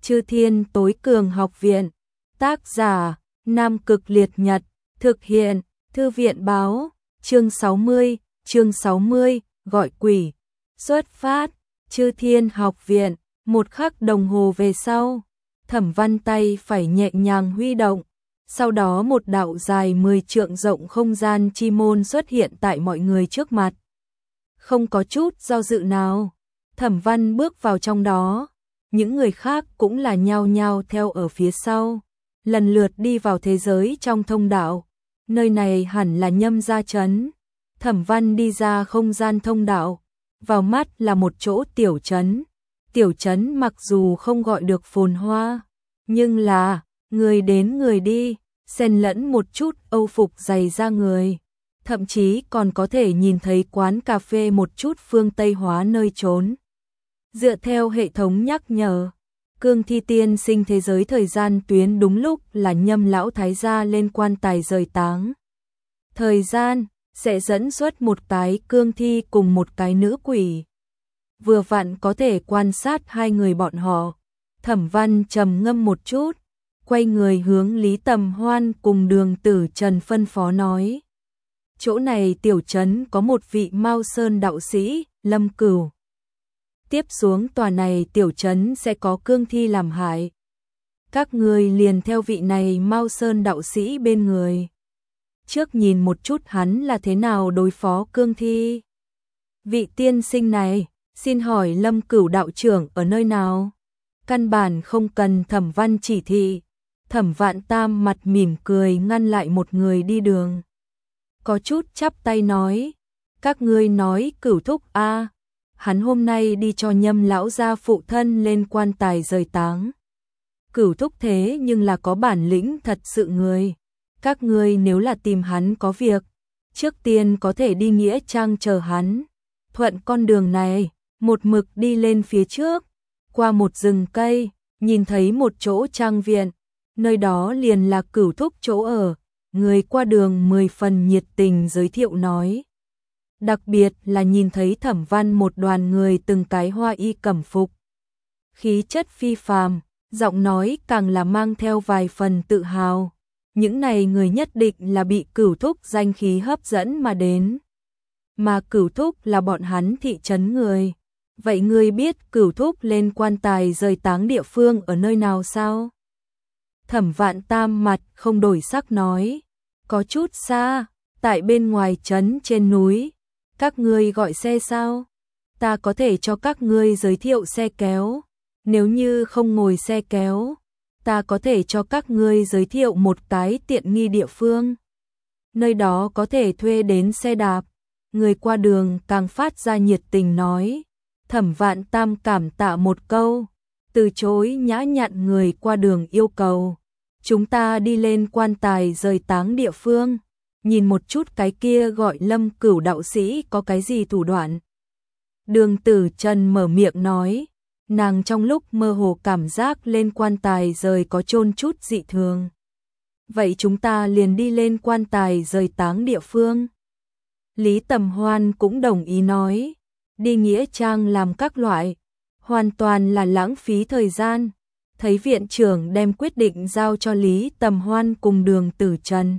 Chư Thiên Tối Cường Học Viện. Tác giả: Nam Cực Liệt Nhật. Thực hiện: Thư viện báo. Chương 60, gọi quỷ. Xuất phát. Chư Thiên Học Viện. Một khắc đồng hồ về sau, Thẩm Văn tay phải nhẹ nhàng huy động, sau đó một đạo dài 10 trượng rộng không gian chi môn xuất hiện tại mọi người trước mặt. Không có chút do dự nào, Thẩm Văn bước vào trong đó, những người khác cũng là nhao nhao theo ở phía sau, lần lượt đi vào thế giới trong thông đạo. Nơi này hẳn là Nhâm gia trấn. Thẩm Văn đi ra không gian thông đạo, vào mắt là một chỗ tiểu trấn. Tiểu trấn mặc dù không gọi được phồn hoa, nhưng là người đến người đi, xen lẫn một chút âu phục dày da người, thậm chí còn có thể nhìn thấy quán cà phê một chút phương Tây hóa nơi trốn. Dựa theo hệ thống nhắc nhở, Cương Thi tiên sinh thế giới thời gian tuyến đúng lúc là Nhâm lão thái gia lên quan tài rời táng. Thời gian sẽ dẫn xuất một cái cương thi cùng một cái nữ quỷ. Vừa vặn có thể quan sát hai người bọn họ. Thẩm Văn trầm ngâm một chút, quay người hướng Lý Tầm Hoan cùng Đường Tử Trần phân phó nói. Chỗ này tiểu trấn có một vị Mao Sơn đạo sĩ, Lâm Cửu. Tiếp xuống tòa này tiểu trấn sẽ có cương thi làm hại. Các người liền theo vị này Mao Sơn đạo sĩ bên người. Trước nhìn một chút hắn là thế nào đối phó cương thi. Vị tiên sinh này, xin hỏi Lâm Cửu đạo trưởng ở nơi nào? Căn bản không cần Thẩm Văn chỉ thị. Thẩm Vạn Tam mặt mỉm cười ngăn lại một người đi đường. Có chút chắp tay nói, các ngươi nói Cửu thúc a, hắn hôm nay đi cho Nhâm lão gia phụ thân lên quan tài rời táng. Cửu thúc thế nhưng là có bản lĩnh thật sự người. Các ngươi nếu là tìm hắn có việc, trước tiên có thể đi nghĩa trang chờ hắn. Thuận con đường này, một mực đi lên phía trước, qua một rừng cây, nhìn thấy một chỗ trang viện, nơi đó liền là Cửu thúc chỗ ở. Người qua đường 10 phần nhiệt tình giới thiệu nói. Đặc biệt là nhìn thấy Thẩm Văn một đoàn người từng cái hoa y cẩm phục. Khí chất phi phàm, giọng nói càng là mang theo vài phần tự hào. Những này người nhất định là bị Cửu thúc danh khí hấp dẫn mà đến. Mà Cửu thúc là bọn hắn thị trấn người. Vậy ngươi biết Cửu thúc lên quan tài rời táng địa phương ở nơi nào sao? Thẩm Vạn Tam mặt không đổi sắc nói. Có chút xa, tại bên ngoài trấn trên núi. Các ngươi gọi xe sao? Ta có thể cho các ngươi giới thiệu xe kéo. Nếu như không ngồi xe kéo, ta có thể cho các ngươi giới thiệu một cái tiện nghi địa phương. Nơi đó có thể thuê đến xe đạp. Người qua đường càng phát ra nhiệt tình nói. Thẩm Vạn Tam cảm tạ một câu, từ chối nhã nhặn người qua đường yêu cầu. Chúng ta đi lên quan tài rời táng địa phương, nhìn một chút cái kia gọi Lâm Cửu đạo sĩ có cái gì thủ đoạn. Đường Tử Trần mở miệng nói, nàng trong lúc mơ hồ cảm giác lên quan tài rời có chôn chút dị thường. Vậy chúng ta liền đi lên quan tài rời táng địa phương. Lý Tầm Hoan cũng đồng ý nói, đi nghĩa trang làm các loại, hoàn toàn là lãng phí thời gian. Thấy viện trưởng đem quyết định giao cho Lý Tầm Hoan cùng Đường Tử Trần.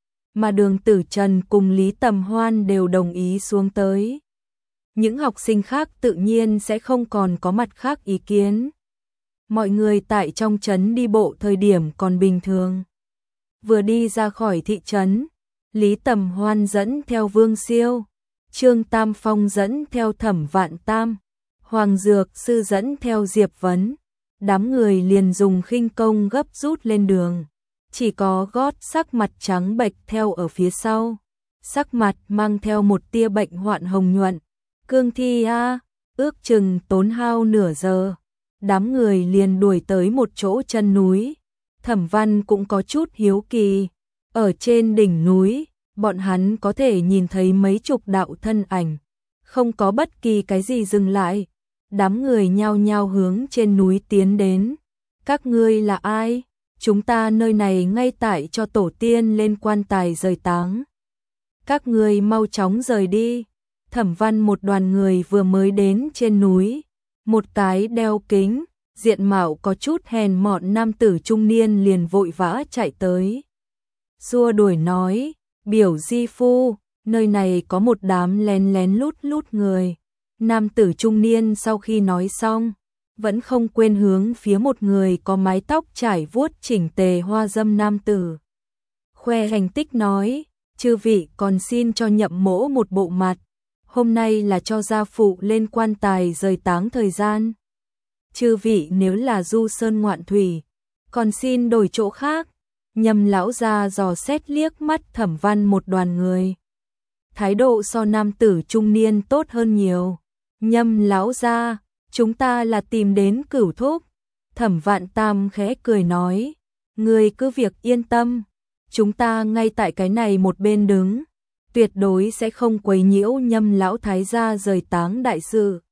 Mà Đường Tử Trần cùng Lý Tầm Hoan đều đồng ý xuống tới. Những học sinh khác tự nhiên sẽ không còn có mặt khác ý kiến. Mọi người tại trong trấn đi bộ thời điểm còn bình thường. Vừa đi ra khỏi thị trấn, Lý Tầm Hoan dẫn theo Vương Siêu, Trương Tam Phong dẫn theo Thẩm Vạn Tam, Hoàng Dược Sư dẫn theo Diệp Vấn. Đám người liền dùng khinh công gấp rút lên đường. Chỉ có gót sắc mặt trắng bệch theo ở phía sau. Sắc mặt mang theo một tia bệnh hoạn hồng nhuận. Cương thi a, ước chừng tốn hao nửa giờ. Đám người liền đuổi tới một chỗ chân núi. Thẩm Văn cũng có chút hiếu kỳ. Ở trên đỉnh núi, bọn hắn có thể nhìn thấy mấy chục đạo thân ảnh. Không có bất kỳ cái gì dừng lại. Đám người nhao nhao hướng trên núi tiến đến. Các ngươi là ai? Chúng ta nơi này ngay tại cho tổ tiên lên quan tài rời táng. Các ngươi mau chóng rời đi. Thẩm Văn một đoàn người vừa mới đến trên núi. Một cái đeo kính, diện mạo có chút hèn mọn nam tử trung niên liền vội vã chạy tới. Xua đuổi nói, biểu di phu, nơi này có một đám lén lén lút lút người. Nam tử trung niên sau khi nói xong, vẫn không quên hướng phía một người có mái tóc trải vuốt chỉnh tề hoa dâm nam tử. Khoe thành tích nói, chư vị còn xin cho nhậm mỗ một bộ mặt, hôm nay là cho gia phụ lên quan tài rời táng thời gian. Chư vị nếu là du sơn ngoạn thủy, còn xin đổi chỗ khác. Nhâm lão gia dò xét liếc mắt Thẩm Văn một đoàn người. Thái độ so nam tử trung niên tốt hơn nhiều. Nhâm lão gia, chúng ta là tìm đến Cửu thúc. Thẩm Vạn Tam khẽ cười nói, người cứ việc yên tâm, chúng ta ngay tại cái này một bên đứng, tuyệt đối sẽ không quấy nhiễu Nhâm lão thái gia rời táng đại sự.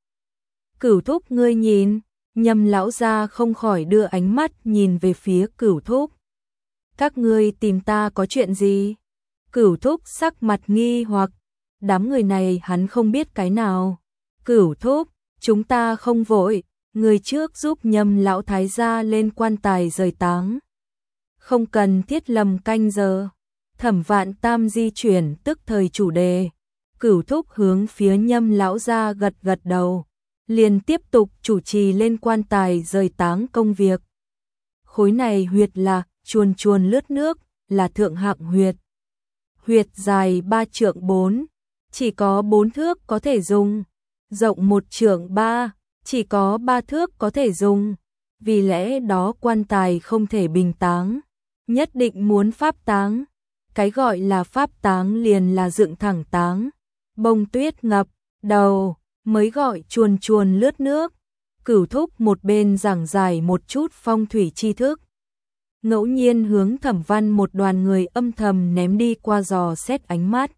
Cửu thúc ngươi nhìn, Nhâm lão gia không khỏi đưa ánh mắt nhìn về phía Cửu thúc. Các ngươi tìm ta có chuyện gì? Cửu thúc sắc mặt nghi hoặc, đám người này hắn không biết cái nào. Cửu thúc, chúng ta không vội, người trước giúp Nhâm lão thái gia lên quan tài rời táng. Không cần thiết lầm canh giờ. Thẩm Vạn Tam di chuyển tức thời chủ đề. Cửu thúc hướng phía Nhâm lão gia gật gật đầu, liền tiếp tục chủ trì lên quan tài rời táng công việc. Khối này huyệt là chuồn chuồn lướt nước, là thượng hạng huyệt. Huyệt dài 3 trượng 4, chỉ có 4 thước có thể dùng, rộng 1 trượng 3, chỉ có 3 thước có thể dùng. Vì lẽ đó quan tài không thể bình táng, nhất định muốn pháp táng. Cái gọi là pháp táng liền là dựng thẳng táng, bông tuyết ngập đầu mới gọi chuồn chuồn lướt nước. Cửu thúc một bên giảng giải một chút phong thủy tri thức, ngẫu nhiên hướng Thẩm Văn một đoàn người âm thầm ném đi qua dò xét ánh mắt.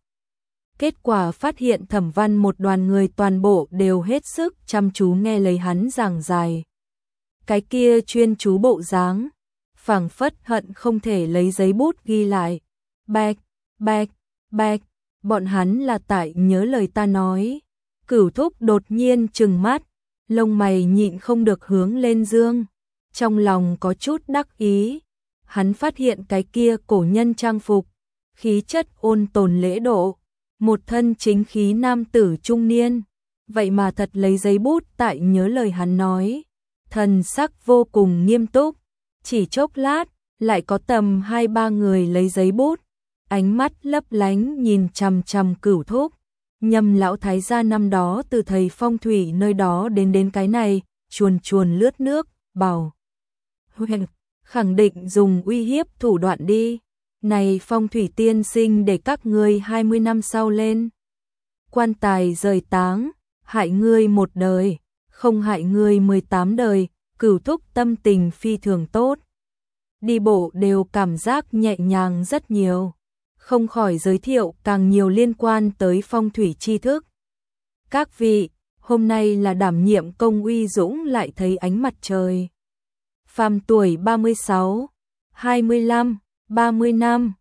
Kết quả phát hiện Thẩm Văn một đoàn người toàn bộ đều hết sức chăm chú nghe lời hắn giảng giải. Cái kia chuyên chú bộ dáng, phảng phất hận không thể lấy giấy bút ghi lại. Bạch, bạch, bạch, bọn hắn là tại nhớ lời ta nói. Cửu thúc đột nhiên trừng mắt, lông mày nhịn không được hướng lên dương, trong lòng có chút đắc ý. Hắn phát hiện cái kia cổ nhân trang phục, khí chất ôn tồn lễ độ, một thân chính khí nam tử trung niên, vậy mà thật lấy giấy bút tại nhớ lời hắn nói, thần sắc vô cùng nghiêm túc. Chỉ chốc lát, lại có tầm 2-3 người lấy giấy bút, ánh mắt lấp lánh nhìn chằm chằm Cửu thúc. Nhâm lão thái gia năm đó từ thầy phong thủy nơi đó đến cái này, chuồn chuồn lướt nước, bảo huyền khẳng định dùng uy hiếp thủ đoạn đi. Này phong thủy tiên sinh để các ngươi 20 năm sau lên quan tài rời táng, hại ngươi một đời, không hại ngươi 18 đời. Cửu thúc tâm tình phi thường tốt, đi bộ đều cảm giác nhẹ nhàng rất nhiều, không khỏi giới thiệu càng nhiều liên quan tới phong thủy tri thức. Các vị, hôm nay là đảm nhiệm công uy dũng lại thấy ánh mặt trời. Phàm tuổi 36, 25, 30 năm,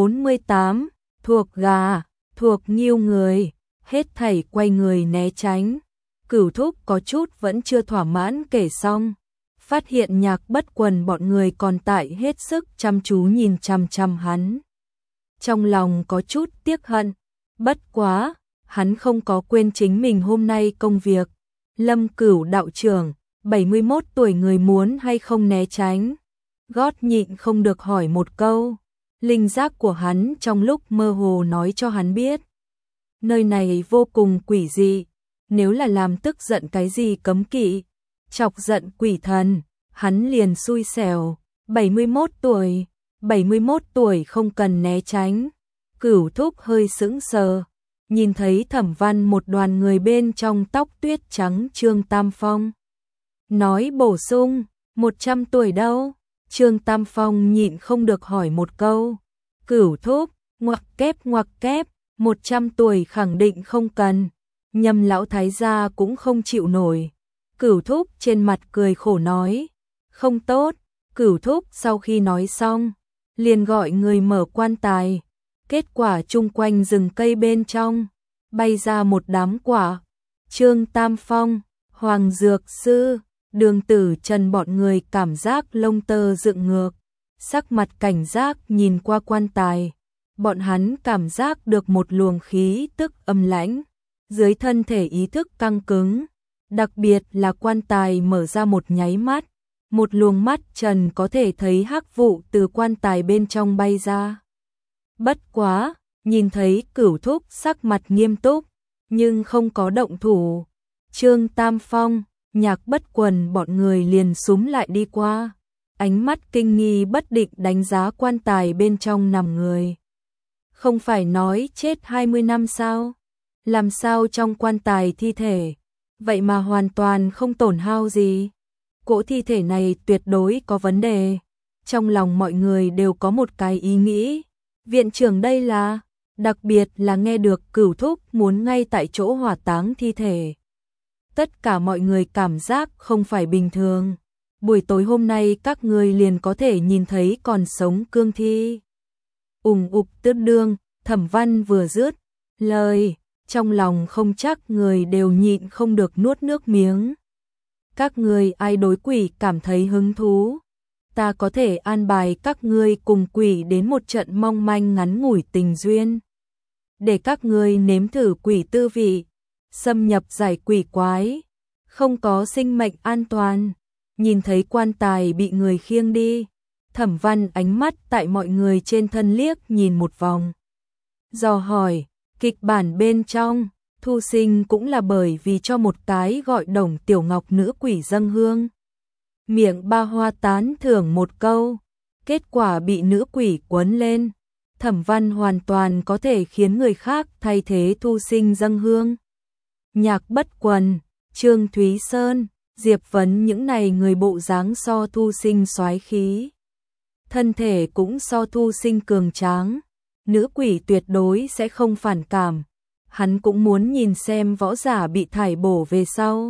48, thuộc gà, thuộc nghiêu người, hết thảy quay người né tránh. Cửu thúc có chút vẫn chưa thỏa mãn kể xong, phát hiện Nhạc Bất Quần bọn người còn tại hết sức chăm chú nhìn chằm chằm hắn. Trong lòng có chút tiếc hận, bất quá, hắn không có quên chính mình hôm nay công việc. Lâm Cửu đạo trưởng, 71 tuổi người muốn hay không né tránh? Gót nhịn không được hỏi một câu. Linh giác của hắn trong lúc mơ hồ nói cho hắn biết, nơi này vô cùng quỷ dị, nếu là làm tức giận cái gì cấm kỵ, chọc giận quỷ thần, hắn liền xui xẻo. 71 tuổi không cần né tránh. Cửu thúc hơi sững sờ, nhìn thấy Thẩm Văn một đoàn người bên trong tóc tuyết trắng Trương Tam Phong. Nói bổ sung, 100 tuổi đâu? Trương Tam Phong nhịn không được hỏi một câu. Cửu thúc, ngoặc kép, 100 tuổi khẳng định không cần. Nhâm lão thái gia cũng không chịu nổi. Cửu thúc trên mặt cười khổ nói, không tốt. Cửu thúc sau khi nói xong, liền gọi người mở quan tài. Kết quả chung quanh rừng cây bên trong, bay ra một đám quả. Trương Tam Phong, Hoàng Dược Sư, Đường Tử Trần bọn người cảm giác lông tơ dựng ngược, sắc mặt cảnh giác nhìn qua quan tài. Bọn hắn cảm giác được một luồng khí tức âm lãnh, dưới thân thể ý thức căng cứng. Đặc biệt là quan tài mở ra một nháy mắt, một luồng mắt trần có thể thấy hắc vụ từ quan tài bên trong bay ra. Bất quá, nhìn thấy Cửu Thúc sắc mặt nghiêm túc, nhưng không có động thủ. Trương Tam Phong, Nhạc Bất Quần bọn người liền xúm lại đi qua, ánh mắt kinh nghi bất định đánh giá quan tài bên trong nằm người. Không phải nói chết 20 năm sao? Làm sao trong quan tài thi thể, vậy mà hoàn toàn không tổn hao gì? Cỗ thi thể này tuyệt đối có vấn đề. Trong lòng mọi người đều có một cái ý nghĩ. Viện trưởng đây là, đặc biệt là nghe được Cửu Thúc muốn ngay tại chỗ hỏa táng thi thể. Tất cả mọi người cảm giác không phải bình thường. Buổi tối hôm nay các người liền có thể nhìn thấy còn sống cương thi. Ùng ục tước đương, Thẩm Văn vừa dứt lời, trong lòng không chắc người đều nhịn không được nuốt nước miếng. Các người ai đối quỷ cảm thấy hứng thú? Ta có thể an bài các ngươi cùng quỷ đến một trận mong manh ngắn ngủi tình duyên. Để các ngươi nếm thử quỷ tư vị, xâm nhập giải quỷ quái, không có sinh mệnh an toàn. Nhìn thấy quan tài bị người khiêng đi, Thẩm Văn ánh mắt tại mọi người trên thân liếc nhìn một vòng. Dò hỏi, kịch bản bên trong, Thu Sinh cũng là bởi vì cho một cái gọi Đồng Tiểu Ngọc nữ quỷ dâng hương. Miệng ba hoa tán thưởng một câu, kết quả bị nữ quỷ quấn lên. Thẩm Văn hoàn toàn có thể khiến người khác thay thế Thu Sinh dâng hương. Nhạc Bất Quần, Trương Thúy Sơn, Diệp Vấn những này người bộ dáng so Thu Sinh soái khí. Thân thể cũng so Thu Sinh cường tráng. Nữ quỷ tuyệt đối sẽ không phản cảm. Hắn cũng muốn nhìn xem võ giả bị thải bổ về sau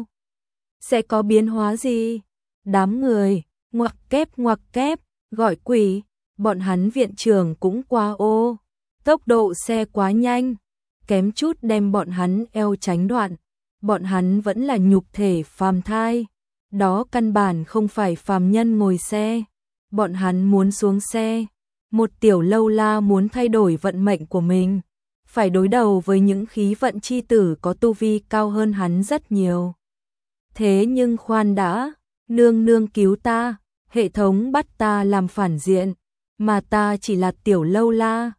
sẽ có biến hóa gì. Đám người, ngoặc kép, gọi quỷ, bọn hắn viện trưởng cũng qua ô. Tốc độ xe quá nhanh, kém chút đem bọn hắn eo tránh đoạn. Bọn hắn vẫn là nhục thể phàm thai. Đó căn bản không phải phàm nhân ngồi xe. Bọn hắn muốn xuống xe. Một tiểu lâu la muốn thay đổi vận mệnh của mình, phải đối đầu với những khí vận chi tử có tu vi cao hơn hắn rất nhiều. Thế nhưng khoan đã, nương nương cứu ta, hệ thống bắt ta làm phản diện, mà ta chỉ là tiểu lâu la,